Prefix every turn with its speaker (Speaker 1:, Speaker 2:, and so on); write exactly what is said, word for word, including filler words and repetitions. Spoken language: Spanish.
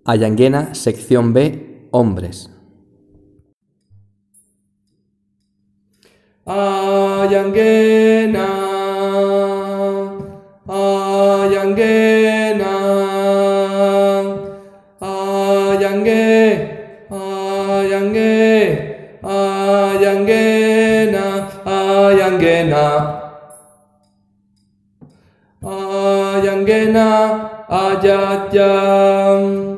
Speaker 1: Ayanguena, sección B, hombres.
Speaker 2: Ayanguena, Ayanguena, Ayangue, Ayangue, Ayanguena, Ayanguena, Ayanguena, Ayayam.